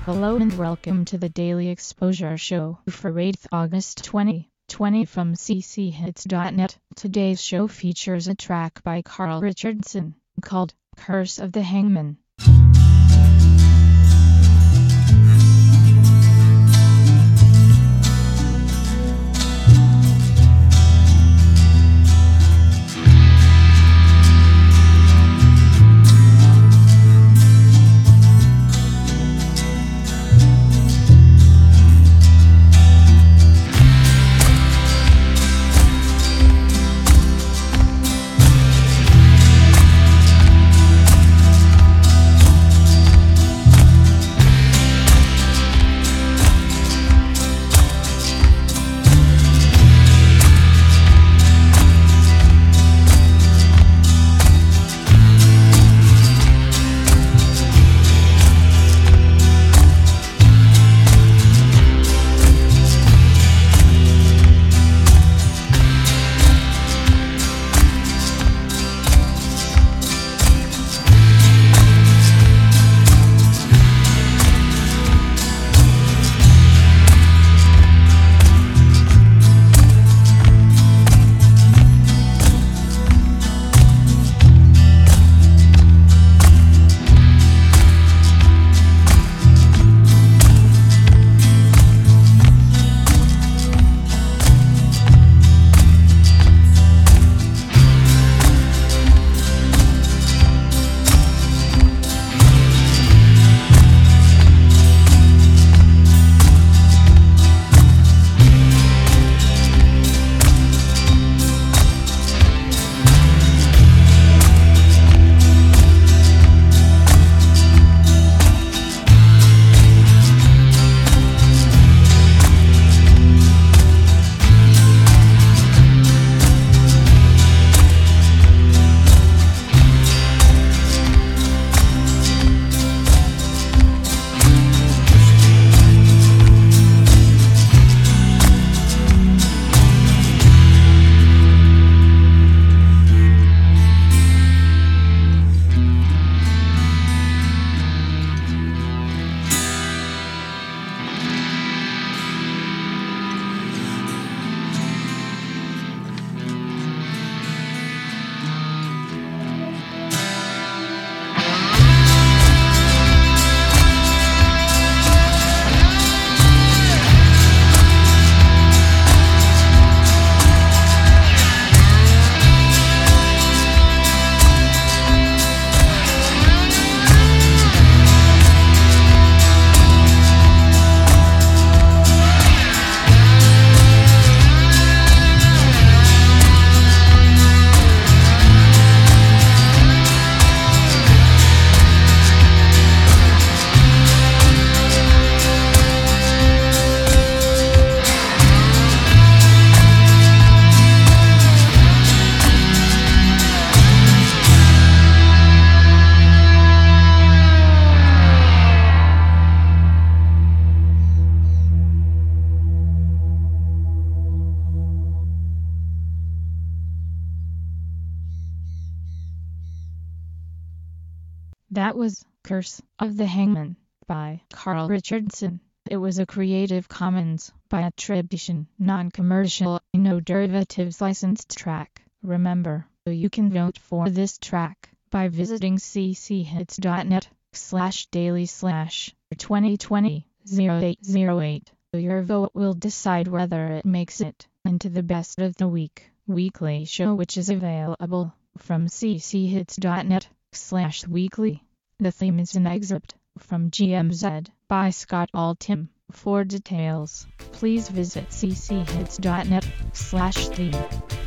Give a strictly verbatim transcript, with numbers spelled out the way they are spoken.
Hello and welcome to the Daily Exposure Show for eighth August twenty twenty from c c hits dot net. Today's show features a track by Carl Richardson called Curse of the Hangman. That was Curse of the Hangman by Carl Richardson. It was a Creative Commons by attribution, non-commercial, no derivatives licensed track. Remember, you can vote for this track by visiting c c hits dot net slash daily slash twenty twenty oh eight oh eight. Your vote will decide whether it makes it into the best of the week weekly show, which is available from c c hits dot net slash weekly. The theme is an excerpt from G M Z by Scott Altham. For details, please visit c c hits dot net slash theme.